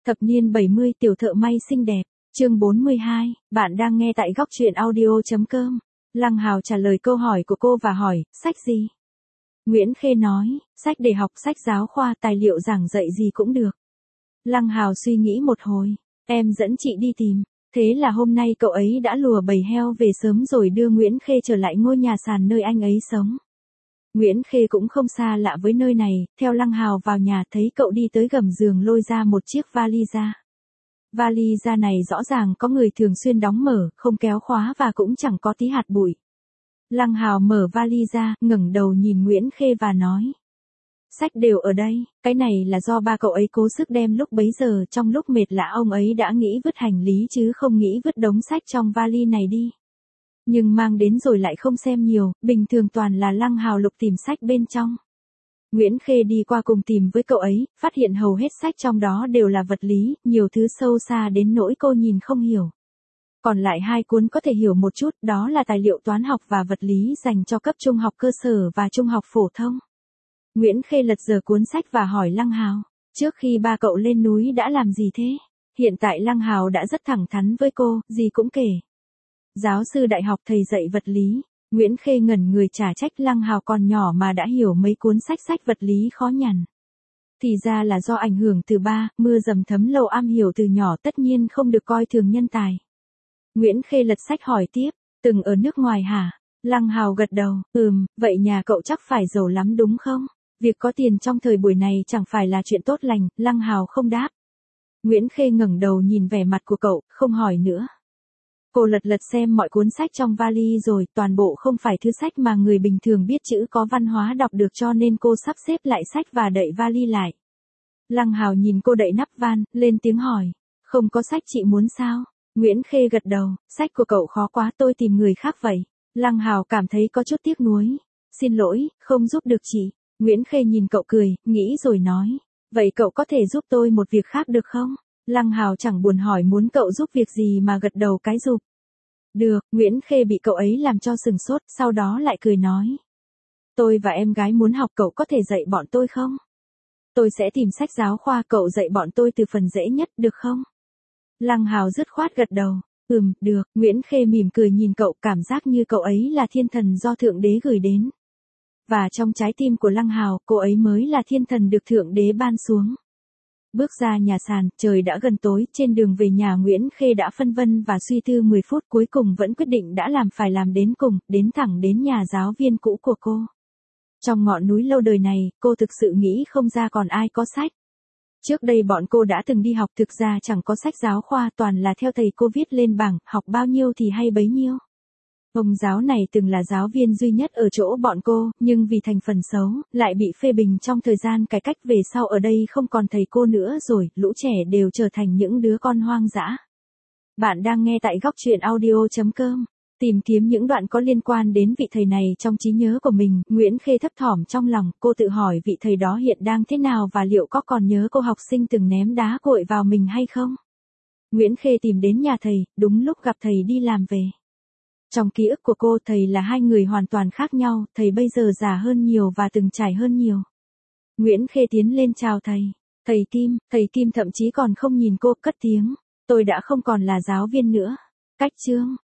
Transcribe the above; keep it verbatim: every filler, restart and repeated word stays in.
Thập niên bảy mươi tiểu thợ may xinh đẹp, chương bốn mươi hai, bạn đang nghe tại góc truyện audio.com. Lăng Hào trả lời câu hỏi của cô và hỏi, sách gì? Nguyễn Khê nói, sách để học, sách giáo khoa, tài liệu giảng dạy gì cũng được. Lăng Hào suy nghĩ một hồi, em dẫn chị đi tìm. Thế là hôm nay cậu ấy đã lùa bầy heo về sớm rồi đưa Nguyễn Khê trở lại ngôi nhà sàn nơi anh ấy sống. Nguyễn Khê cũng không xa lạ với nơi này, theo Lăng Hào vào nhà thấy cậu đi tới gầm giường lôi ra một chiếc vali ra. Vali ra này rõ ràng có người thường xuyên đóng mở, không kéo khóa và cũng chẳng có tí hạt bụi. Lăng Hào mở vali ra, ngẩng đầu nhìn Nguyễn Khê và nói. Sách đều ở đây, cái này là do ba cậu ấy cố sức đem lúc bấy giờ, trong lúc mệt lạ ông ấy đã nghĩ vứt hành lý chứ không nghĩ vứt đống sách trong vali này đi. Nhưng mang đến rồi lại không xem nhiều, bình thường toàn là Lăng Hào lục tìm sách bên trong. Nguyễn Khê đi qua cùng tìm với cậu ấy, phát hiện hầu hết sách trong đó đều là vật lý, nhiều thứ sâu xa đến nỗi cô nhìn không hiểu. Còn lại hai cuốn có thể hiểu một chút, đó là tài liệu toán học và vật lý dành cho cấp trung học cơ sở và trung học phổ thông. Nguyễn Khê lật dở cuốn sách và hỏi Lăng Hào, trước khi ba cậu lên núi đã làm gì thế? Hiện tại Lăng Hào đã rất thẳng thắn với cô, gì cũng kể. Giáo sư đại học thầy dạy vật lý. Nguyễn Khê ngẩn người trả trách Lăng Hào còn nhỏ mà đã hiểu mấy cuốn sách sách vật lý khó nhằn. Thì ra là do ảnh hưởng từ ba, mưa dầm thấm lâu am hiểu từ nhỏ tất nhiên không được coi thường nhân tài. Nguyễn Khê lật sách hỏi tiếp, từng ở nước ngoài hả? Lăng Hào gật đầu, ừm, vậy nhà cậu chắc phải giàu lắm đúng không? Việc có tiền trong thời buổi này chẳng phải là chuyện tốt lành, Lăng Hào không đáp. Nguyễn Khê ngẩng đầu nhìn vẻ mặt của cậu, không hỏi nữa. Cô lật lật xem mọi cuốn sách trong vali rồi, toàn bộ không phải thứ sách mà người bình thường biết chữ có văn hóa đọc được cho nên cô sắp xếp lại sách và đậy vali lại. Lăng Hào nhìn cô đậy nắp van, lên tiếng hỏi, không có sách chị muốn sao? Nguyễn Khê gật đầu, sách của cậu khó quá tôi tìm người khác vậy. Lăng Hào cảm thấy có chút tiếc nuối. Xin lỗi, không giúp được chị. Nguyễn Khê nhìn cậu cười, nghĩ rồi nói, vậy cậu có thể giúp tôi một việc khác được không? Lăng Hào chẳng buồn hỏi muốn cậu giúp việc gì mà gật đầu cái rụp. Được, Nguyễn Khê bị cậu ấy làm cho sừng sốt, sau đó lại cười nói. Tôi và em gái muốn học cậu có thể dạy bọn tôi không? Tôi sẽ tìm sách giáo khoa cậu dạy bọn tôi từ phần dễ nhất, được không? Lăng Hào dứt khoát gật đầu. Ừm, được, Nguyễn Khê mỉm cười nhìn cậu cảm giác như cậu ấy là thiên thần do Thượng Đế gửi đến. Và trong trái tim của Lăng Hào, cô ấy mới là thiên thần được Thượng Đế ban xuống. Bước ra nhà sàn, trời đã gần tối, trên đường về nhà Nguyễn Khê đã phân vân và suy tư mười phút cuối cùng vẫn quyết định đã làm phải làm đến cùng, đến thẳng đến nhà giáo viên cũ của cô. Trong ngọn núi lâu đời này, cô thực sự nghĩ không ra còn ai có sách. Trước đây bọn cô đã từng đi học thực ra chẳng có sách giáo khoa toàn là theo thầy cô viết lên bảng, học bao nhiêu thì hay bấy nhiêu. Ông giáo này từng là giáo viên duy nhất ở chỗ bọn cô, nhưng vì thành phần xấu, lại bị phê bình trong thời gian cải cách về sau ở đây không còn thầy cô nữa rồi, lũ trẻ đều trở thành những đứa con hoang dã. Bạn đang nghe tại góc truyện audio.com. Tìm kiếm những đoạn có liên quan đến vị thầy này trong trí nhớ của mình, Nguyễn Khê thấp thỏm trong lòng, cô tự hỏi vị thầy đó hiện đang thế nào và liệu có còn nhớ cô học sinh từng ném đá cội vào mình hay không? Nguyễn Khê tìm đến nhà thầy, đúng lúc gặp thầy đi làm về. Trong ký ức của cô thầy là hai người hoàn toàn khác nhau, thầy bây giờ già hơn nhiều và từng trải hơn nhiều. Nguyễn Khê tiến lên chào thầy. Thầy Kim, thầy Kim thậm chí còn không nhìn cô, cất tiếng. Tôi đã không còn là giáo viên nữa. Cách chương.